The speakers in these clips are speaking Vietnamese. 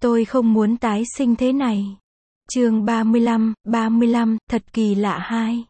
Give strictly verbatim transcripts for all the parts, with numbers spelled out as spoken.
Tôi không muốn tái sinh thế này. Chương ba mươi lăm, ba mươi lăm, thật kỳ lạ hai.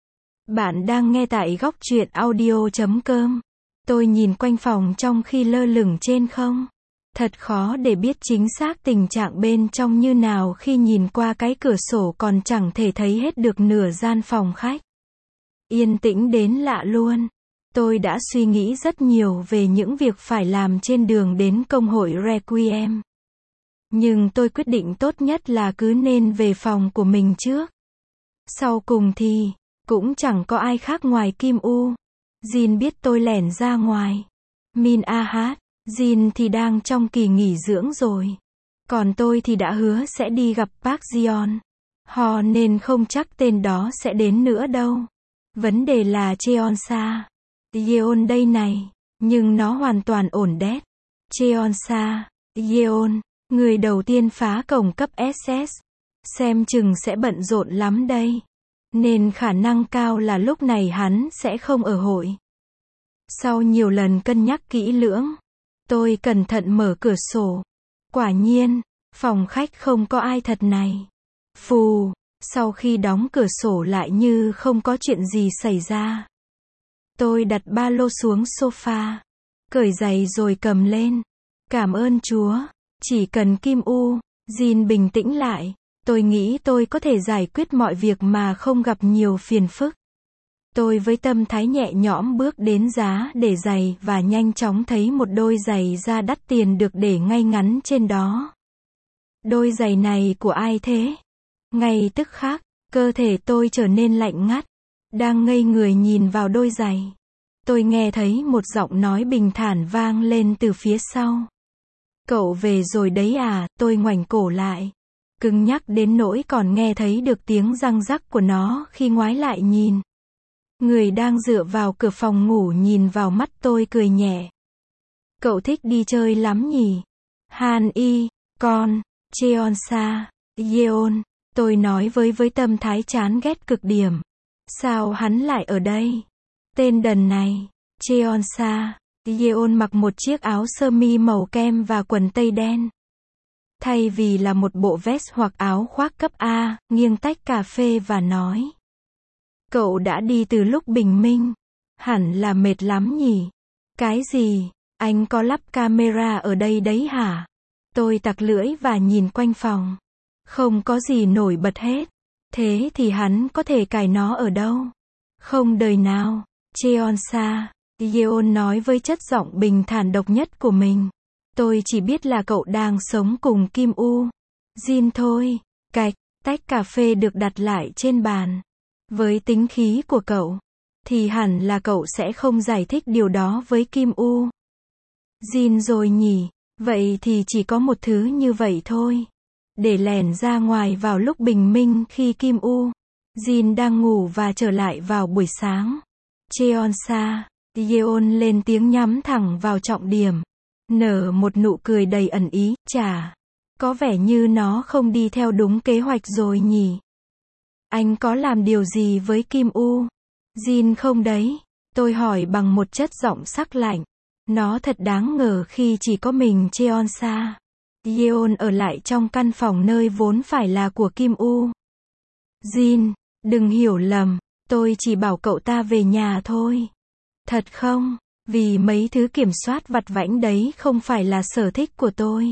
Bạn đang nghe tại góc truyện audio chấm com. Tôi nhìn quanh phòng trong khi lơ lửng trên không. Thật khó để biết chính xác tình trạng bên trong như nào khi nhìn qua cái cửa sổ còn chẳng thể thấy hết được nửa gian phòng khách. Yên tĩnh đến lạ luôn. Tôi đã suy nghĩ rất nhiều về những việc phải làm trên đường đến công hội Requiem. Nhưng tôi quyết định tốt nhất là cứ nên về phòng của mình trước. Sau cùng thì, cũng chẳng có ai khác ngoài Kim U. Jin biết tôi lẻn ra ngoài. Min Ahat, Jin thì đang trong kỳ nghỉ dưỡng rồi. Còn tôi thì đã hứa sẽ đi gặp Park Jeon. Ho nên không chắc tên đó sẽ đến nữa đâu. Vấn đề là Cheonsa. Yeon đây này. Nhưng nó hoàn toàn ổn đét. Cheonsa, Yeon, người đầu tiên phá cổng cấp ét ét. Xem chừng sẽ bận rộn lắm đây. Nên khả năng cao là lúc này hắn sẽ không ở hội. Sau nhiều lần cân nhắc kỹ lưỡng, tôi cẩn thận mở cửa sổ. Quả nhiên, phòng khách không có ai thật này. Phù, sau khi đóng cửa sổ lại như không có chuyện gì xảy ra. Tôi đặt ba lô xuống sofa, cởi giày rồi cầm lên. Cảm ơn Chúa, chỉ cần Kim U, Jin bình tĩnh lại. Tôi nghĩ tôi có thể giải quyết mọi việc mà không gặp nhiều phiền phức. Tôi với tâm thái nhẹ nhõm bước đến giá để giày và nhanh chóng thấy một đôi giày da đắt tiền được để ngay ngắn trên đó. Đôi giày này của ai thế? Ngay tức khắc, cơ thể tôi trở nên lạnh ngắt. Đang ngây người nhìn vào đôi giày, tôi nghe thấy một giọng nói bình thản vang lên từ phía sau. Cậu về rồi đấy à? Tôi ngoảnh cổ lại. Cứng nhắc đến nỗi còn nghe thấy được tiếng răng rắc của nó khi ngoái lại nhìn. Người đang dựa vào cửa phòng ngủ nhìn vào mắt tôi cười nhẹ. Cậu thích đi chơi lắm nhỉ? Han Y, con, Cheonsa, Yeon, tôi nói với với tâm thái chán ghét cực điểm. Sao hắn lại ở đây? Tên đần này. Cheonsa, Yeon mặc một chiếc áo sơ mi màu kem và quần tây đen. Thay vì là một bộ vest hoặc áo khoác cấp A, nghiêng tách cà phê và nói. Cậu đã đi từ lúc bình minh. Hẳn là mệt lắm nhỉ? Cái gì? Anh có lắp camera ở đây đấy hả? Tôi tặc lưỡi và nhìn quanh phòng. Không có gì nổi bật hết. Thế thì hắn có thể cài nó ở đâu? Không đời nào. Cheonsa, Yeon nói với chất giọng bình thản độc nhất của mình. Tôi chỉ biết là cậu đang sống cùng Kim U. Jin thôi. Cạch, tách cà phê được đặt lại trên bàn. Với tính khí của cậu, thì hẳn là cậu sẽ không giải thích điều đó với Kim U. Jin rồi nhỉ, vậy thì chỉ có một thứ như vậy thôi. Để lẻn ra ngoài vào lúc bình minh khi Kim U, Jin đang ngủ và trở lại vào buổi sáng. Cheonsa, Yeon lên tiếng nhắm thẳng vào trọng điểm. Nở một nụ cười đầy ẩn ý, chà. Có vẻ như nó không đi theo đúng kế hoạch rồi nhỉ. Anh có làm điều gì với Kim U? Jin không đấy? Tôi hỏi bằng một chất giọng sắc lạnh. Nó thật đáng ngờ khi chỉ có mình Cheonsa, Yeon ở lại trong căn phòng nơi vốn phải là của Kim U. Jin, đừng hiểu lầm, tôi chỉ bảo cậu ta về nhà thôi. Thật không? Vì mấy thứ kiểm soát vặt vãnh đấy không phải là sở thích của tôi.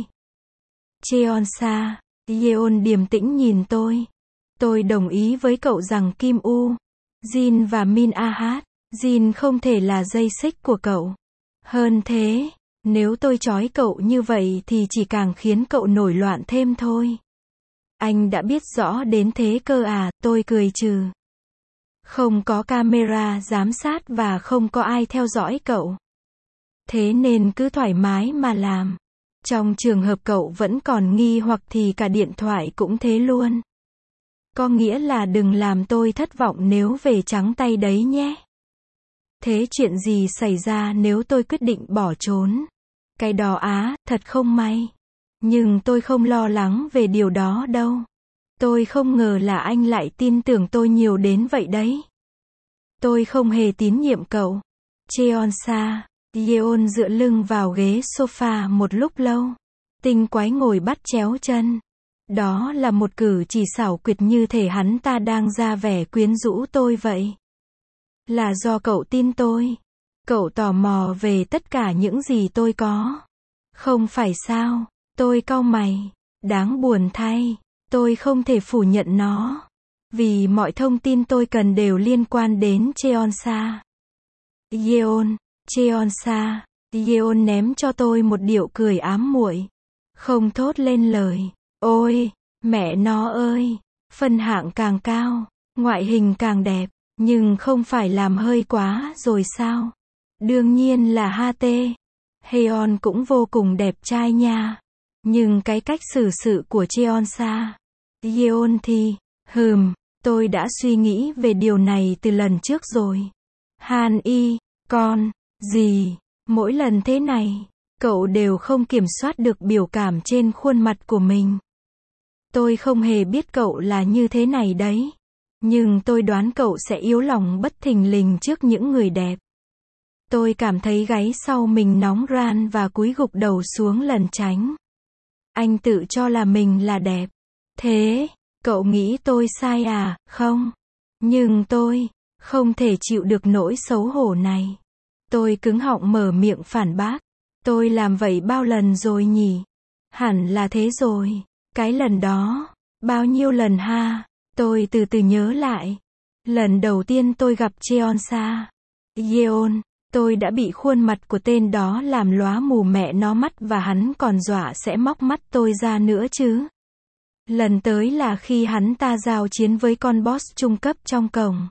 Cheonsa, Yeon điềm tĩnh nhìn tôi. Tôi đồng ý với cậu rằng Kim U, Jin và Min Ahat, Jin không thể là dây xích của cậu. Hơn thế, nếu tôi trói cậu như vậy thì chỉ càng khiến cậu nổi loạn thêm thôi. Anh đã biết rõ đến thế cơ à? Tôi cười trừ. Không có camera giám sát và không có ai theo dõi cậu. Thế nên cứ thoải mái mà làm. Trong trường hợp cậu vẫn còn nghi hoặc thì cả điện thoại cũng thế luôn. Có nghĩa là đừng làm tôi thất vọng nếu về trắng tay đấy nhé. Thế chuyện gì xảy ra nếu tôi quyết định bỏ trốn? Cái đó á, thật không may. Nhưng tôi không lo lắng về điều đó đâu. Tôi không ngờ là anh lại tin tưởng tôi nhiều đến vậy đấy. Tôi không hề tín nhiệm cậu. Cheonsa, Yeon dựa lưng vào ghế sofa một lúc lâu. Tinh quái ngồi bắt chéo chân. Đó là một cử chỉ xảo quyệt như thể hắn ta đang ra vẻ quyến rũ tôi vậy. Là do cậu tin tôi. Cậu tò mò về tất cả những gì tôi có. Không phải sao? Tôi cau mày. Đáng buồn thay. Tôi không thể phủ nhận nó. Vì mọi thông tin tôi cần đều liên quan đến Cheonsa. Yeon, Cheonsa. Yeon ném cho tôi một điệu cười ám muội. Không thốt lên lời. Ôi, mẹ nó ơi. Phân hạng càng cao, ngoại hình càng đẹp. Nhưng không phải làm hơi quá rồi sao? Đương nhiên là hát tê. Heon cũng vô cùng đẹp trai nha. Nhưng cái cách xử sự của Cheonsa, Yeon thì, hừm, tôi đã suy nghĩ về điều này từ lần trước rồi. Han Y, con, gì, mỗi lần thế này, cậu đều không kiểm soát được biểu cảm trên khuôn mặt của mình. Tôi không hề biết cậu là như thế này đấy. Nhưng tôi đoán cậu sẽ yếu lòng bất thình lình trước những người đẹp. Tôi cảm thấy gáy sau mình nóng ran và cúi gục đầu xuống lẩn tránh. Anh tự cho là mình là đẹp. Thế, cậu nghĩ tôi sai à, không? Nhưng tôi, không thể chịu được nỗi xấu hổ này. Tôi cứng họng mở miệng phản bác. Tôi làm vậy bao lần rồi nhỉ? Hẳn là thế rồi. Cái lần đó, bao nhiêu lần ha? Tôi từ từ nhớ lại. Lần đầu tiên tôi gặp Cheonsa, Yeon, tôi đã bị khuôn mặt của tên đó làm lóa mù mẹ nó mắt và hắn còn dọa sẽ móc mắt tôi ra nữa chứ. Lần tới là khi hắn ta giao chiến với con boss trung cấp trong cổng.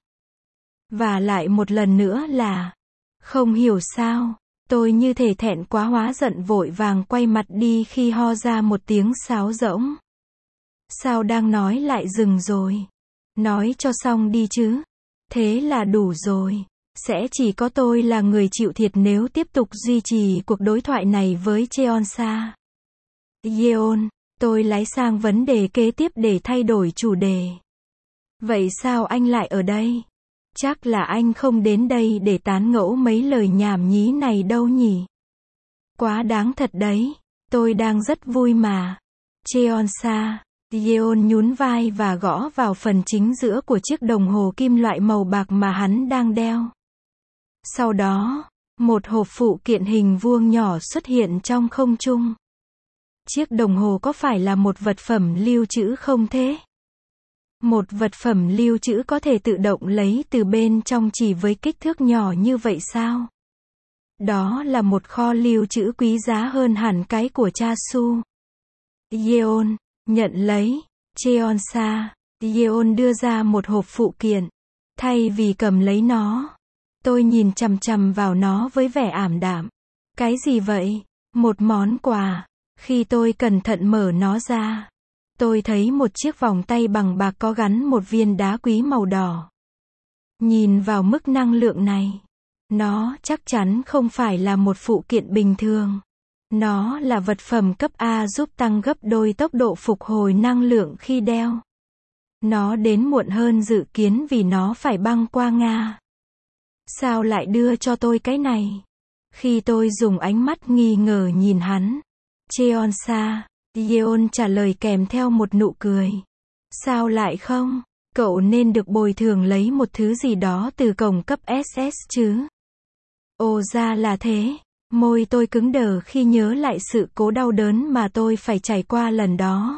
Và lại một lần nữa là, không hiểu sao, tôi như thể thẹn quá hóa giận vội vàng quay mặt đi khi ho ra một tiếng sáo rỗng. Sao đang nói lại dừng rồi? Nói cho xong đi chứ. Thế là đủ rồi. Sẽ chỉ có tôi là người chịu thiệt nếu tiếp tục duy trì cuộc đối thoại này với Cheonsa. Yeon, tôi lái sang vấn đề kế tiếp để thay đổi chủ đề. Vậy sao anh lại ở đây? Chắc là anh không đến đây để tán gẫu mấy lời nhảm nhí này đâu nhỉ? Quá đáng thật đấy. Tôi đang rất vui mà. Cheonsa. Yeon nhún vai và gõ vào phần chính giữa của chiếc đồng hồ kim loại màu bạc mà hắn đang đeo. Sau đó, một hộp phụ kiện hình vuông nhỏ xuất hiện trong không trung. Chiếc đồng hồ có phải là một vật phẩm lưu trữ không thế? Một vật phẩm lưu trữ có thể tự động lấy từ bên trong chỉ với kích thước nhỏ như vậy sao? Đó là một kho lưu trữ quý giá hơn hẳn cái của cha Su. Yeon, nhận lấy. Cheonsa, Yeon đưa ra một hộp phụ kiện. Thay vì cầm lấy nó, tôi nhìn chằm chằm vào nó với vẻ ảm đạm. Cái gì vậy? Một món quà. Khi tôi cẩn thận mở nó ra, tôi thấy một chiếc vòng tay bằng bạc có gắn một viên đá quý màu đỏ. Nhìn vào mức năng lượng này, nó chắc chắn không phải là một phụ kiện bình thường. Nó là vật phẩm cấp A giúp tăng gấp đôi tốc độ phục hồi năng lượng khi đeo. Nó đến muộn hơn dự kiến vì nó phải băng qua Nga. Sao lại đưa cho tôi cái này? Khi tôi dùng ánh mắt nghi ngờ nhìn hắn, Cheonsa, Yeon trả lời kèm theo một nụ cười. Sao lại không? Cậu nên được bồi thường lấy một thứ gì đó từ cổng cấp ét ét chứ. Ồ ra là thế. Môi tôi cứng đờ khi nhớ lại sự cố đau đớn mà tôi phải trải qua lần đó.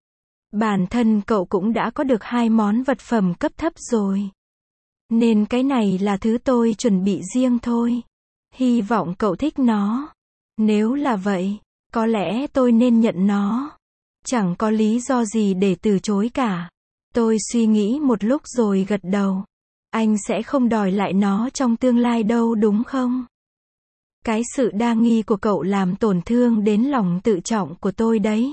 Bản thân cậu cũng đã có được hai món vật phẩm cấp thấp rồi. Nên cái này là thứ tôi chuẩn bị riêng thôi. Hy vọng cậu thích nó. Nếu là vậy, có lẽ tôi nên nhận nó. Chẳng có lý do gì để từ chối cả. Tôi suy nghĩ một lúc rồi gật đầu. Anh sẽ không đòi lại nó trong tương lai đâu đúng không? Cái sự đa nghi của cậu làm tổn thương đến lòng tự trọng của tôi đấy.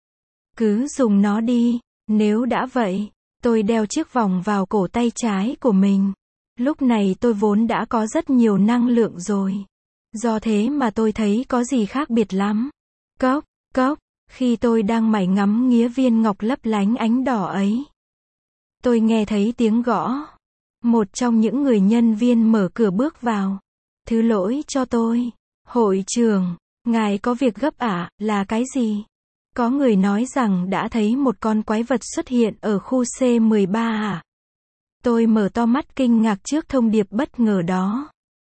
Cứ dùng nó đi. Nếu đã vậy, tôi đeo chiếc vòng vào cổ tay trái của mình. Lúc này tôi vốn đã có rất nhiều năng lượng rồi. Do thế mà tôi thấy có gì khác biệt lắm. Cốc, cốc, khi tôi đang mải ngắm nghía viên ngọc lấp lánh ánh đỏ ấy, tôi nghe thấy tiếng gõ. Một trong những người nhân viên mở cửa bước vào. Thứ lỗi cho tôi. Hội trưởng, ngài có việc gấp ạ, à, là cái gì? Có người nói rằng đã thấy một con quái vật xuất hiện ở khu C mười ba à? Tôi mở to mắt kinh ngạc trước thông điệp bất ngờ đó.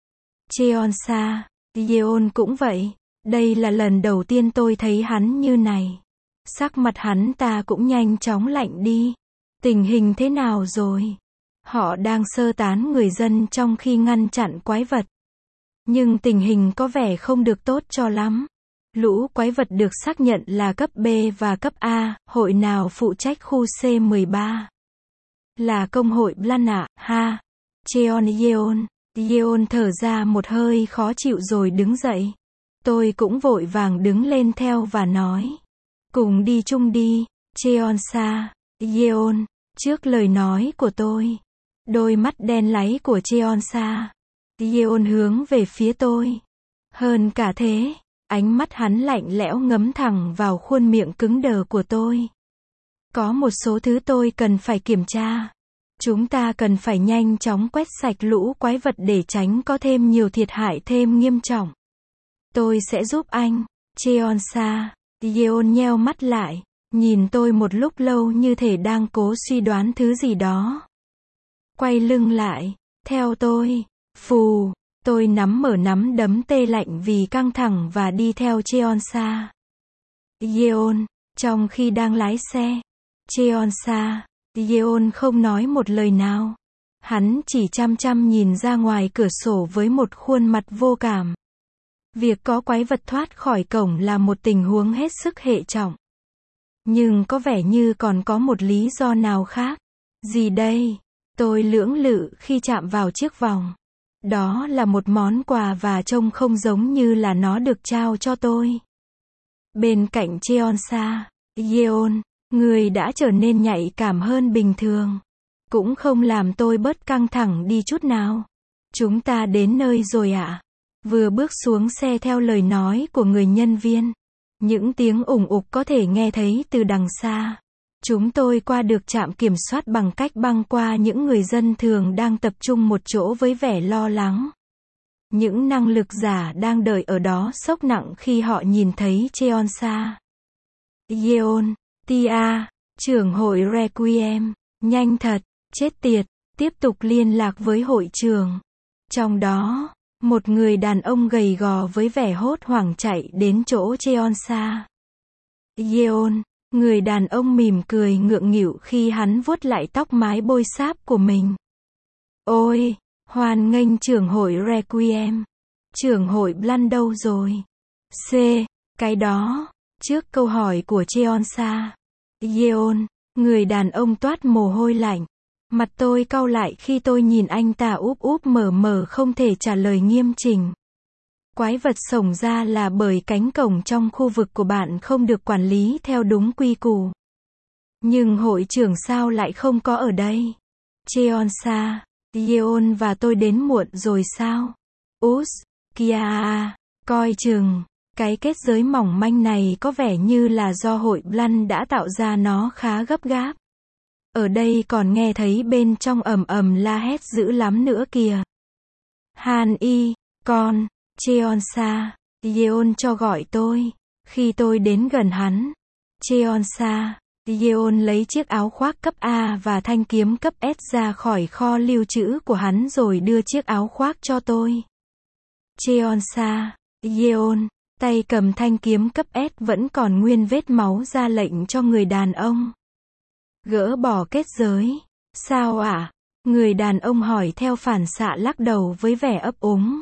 Cheonsa, Yeon cũng vậy. Đây là lần đầu tiên tôi thấy hắn như này. Sắc mặt hắn ta cũng nhanh chóng lạnh đi. Tình hình thế nào rồi? Họ đang sơ tán người dân trong khi ngăn chặn quái vật. Nhưng tình hình có vẻ không được tốt cho lắm. Lũ quái vật được xác nhận là cấp B và cấp A, hội nào phụ trách khu C mười ba? Là công hội Blan ạ, ha. Cheon Yeon. Yeon thở ra một hơi khó chịu rồi đứng dậy. Tôi cũng vội vàng đứng lên theo và nói. Cùng đi chung đi, Cheonsa. Yeon. Trước lời nói của tôi, đôi mắt đen láy của Cheonsa. Yeon hướng về phía tôi. Hơn cả thế, ánh mắt hắn lạnh lẽo ngấm thẳng vào khuôn miệng cứng đờ của tôi. Có một số thứ tôi cần phải kiểm tra. Chúng ta cần phải nhanh chóng quét sạch lũ quái vật để tránh có thêm nhiều thiệt hại thêm nghiêm trọng. Tôi sẽ giúp anh, Cheonsa. Yeon nheo mắt lại, nhìn tôi một lúc lâu như thể đang cố suy đoán thứ gì đó. Quay lưng lại, theo tôi. Phù, tôi nắm mở nắm đấm tê lạnh vì căng thẳng và đi theo Cheonsa. Yeon, trong khi đang lái xe. Cheonsa. Yeon không nói một lời nào. Hắn chỉ chăm chăm nhìn ra ngoài cửa sổ với một khuôn mặt vô cảm. Việc có quái vật thoát khỏi cổng là một tình huống hết sức hệ trọng. Nhưng có vẻ như còn có một lý do nào khác. Gì đây? Tôi lưỡng lự khi chạm vào chiếc vòng. Đó là một món quà và trông không giống như là nó được trao cho tôi. Bên cạnh Cheonsa, Yeon, người đã trở nên nhạy cảm hơn bình thường. Cũng không làm tôi bớt căng thẳng đi chút nào. Chúng ta đến nơi rồi ạ. Vừa bước xuống xe theo lời nói của người nhân viên. Những tiếng ủng ục có thể nghe thấy từ đằng xa. Chúng tôi qua được trạm kiểm soát bằng cách băng qua những người dân thường đang tập trung một chỗ với vẻ lo lắng. Những năng lực giả đang đợi ở đó sốc nặng khi họ nhìn thấy Cheonsa. Yeon, Tia, trưởng hội Requiem, nhanh thật, chết tiệt, tiếp tục liên lạc với hội trường. Trong đó, một người đàn ông gầy gò với vẻ hốt hoảng chạy đến chỗ Cheonsa. Yeon, người đàn ông mỉm cười ngượng nghịu khi hắn vuốt lại tóc mái bôi xáp của mình. Ôi, hoan nghênh trưởng hội Requiem. Trưởng hội Blan đâu rồi? C, cái đó. Trước câu hỏi của Cheonsa. Yeon, người đàn ông toát mồ hôi lạnh. Mặt tôi cau lại khi tôi nhìn anh ta úp úp mở mở không thể trả lời nghiêm chỉnh. Quái vật xổng ra là bởi cánh cổng trong khu vực của bạn không được quản lý theo đúng quy củ. Nhưng hội trưởng sao lại không có ở đây? Cheonsa, Yeon và tôi đến muộn rồi sao? Us, kia à, coi chừng. Cái kết giới mỏng manh này có vẻ như là do hội Blan đã tạo ra nó khá gấp gáp. Ở đây còn nghe thấy bên trong ầm ầm la hét dữ lắm nữa kìa. Han y, con, Cheonsa, Yeon cho gọi tôi. Khi tôi đến gần hắn, Cheonsa, Yeon lấy chiếc áo khoác cấp A và thanh kiếm cấp S ra khỏi kho lưu trữ của hắn rồi đưa chiếc áo khoác cho tôi. Cheonsa, Yeon, tay cầm thanh kiếm cấp S vẫn còn nguyên vết máu ra lệnh cho người đàn ông. Gỡ bỏ kết giới. Sao ạ? À? Người đàn ông hỏi theo phản xạ lắc đầu với vẻ ấp úng.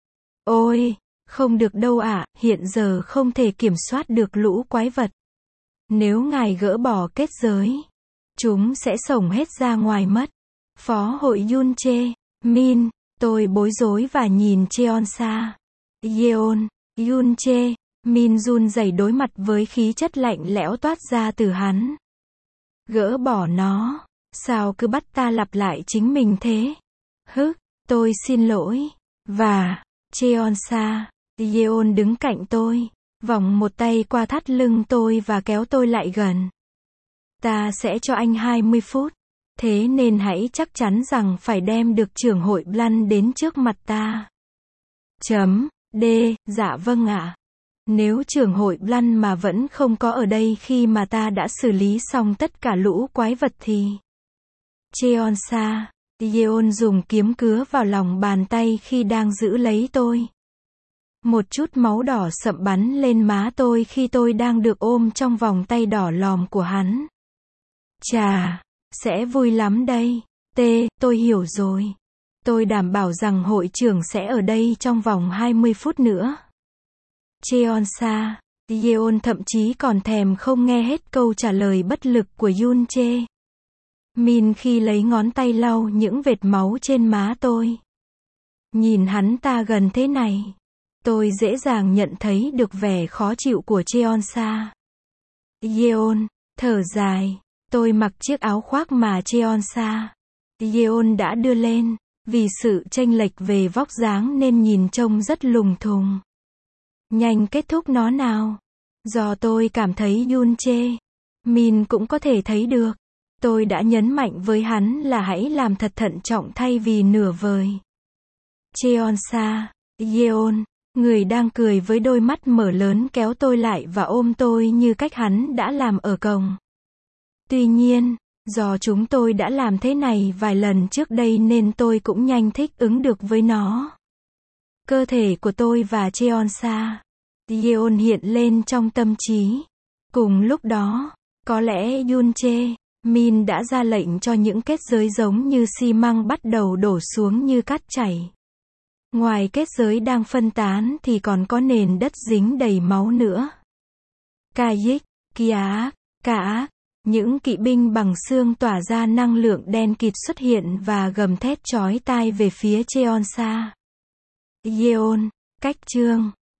Ôi, không được đâu ạ, à, hiện giờ không thể kiểm soát được lũ quái vật. Nếu ngài gỡ bỏ kết giới, chúng sẽ xổng hết ra ngoài mất. Phó hội Yoon Che, Min, tôi bối rối và nhìn Cheonsa. Yeon, Yoon Che, Min run rẩy đối mặt với khí chất lạnh lẽo toát ra từ hắn. Gỡ bỏ nó, sao cứ bắt ta lặp lại chính mình thế? Hứ, tôi xin lỗi. Và, Cheonsa, Yeon đứng cạnh tôi, vòng một tay qua thắt lưng tôi và kéo tôi lại gần. Ta sẽ cho anh hai mươi phút, thế nên hãy chắc chắn rằng phải đem được trưởng hội Blan đến trước mặt ta. Chấm, D, dạ vâng ạ. Nếu trưởng hội Blanc mà vẫn không có ở đây khi mà ta đã xử lý xong tất cả lũ quái vật thì... Cheonsa, Yeon dùng kiếm cứa vào lòng bàn tay khi đang giữ lấy tôi. Một chút máu đỏ sậm bắn lên má tôi khi tôi đang được ôm trong vòng tay đỏ lòm của hắn. Chà, sẽ vui lắm đây. T, tôi hiểu rồi. Tôi đảm bảo rằng hội trưởng sẽ ở đây trong vòng hai mươi phút nữa. Cheonsa, Yeon thậm chí còn thèm không nghe hết câu trả lời bất lực của Yoon Jae Min khi lấy ngón tay lau những vệt máu trên má tôi. Nhìn hắn ta gần thế này, tôi dễ dàng nhận thấy được vẻ khó chịu của Cheonsa. Yeon, thở dài, tôi mặc chiếc áo khoác mà Cheonsa, Yeon đã đưa lên, vì sự chênh lệch về vóc dáng nên nhìn trông rất lùng thùng. Nhanh kết thúc nó nào. Do tôi cảm thấy Yoon Jae Min cũng có thể thấy được. Tôi đã nhấn mạnh với hắn là hãy làm thật thận trọng thay vì nửa vời. Cheonsa, Yeon, người đang cười với đôi mắt mở lớn kéo tôi lại và ôm tôi như cách hắn đã làm ở cổng. Tuy nhiên, do chúng tôi đã làm thế này vài lần trước đây nên tôi cũng nhanh thích ứng được với nó. Cơ thể của tôi và Cheonsa, Yeon hiện lên trong tâm trí. Cùng lúc đó, có lẽ Yoon Jae Min đã ra lệnh cho những kết giới giống như xi măng bắt đầu đổ xuống như cát chảy. Ngoài kết giới đang phân tán thì còn có nền đất dính đầy máu nữa. Kayik, Kiaak, Kaak, những kỵ binh bằng xương tỏa ra năng lượng đen kịt xuất hiện và gầm thét chói tai về phía Cheonsa. Yeon, cách chương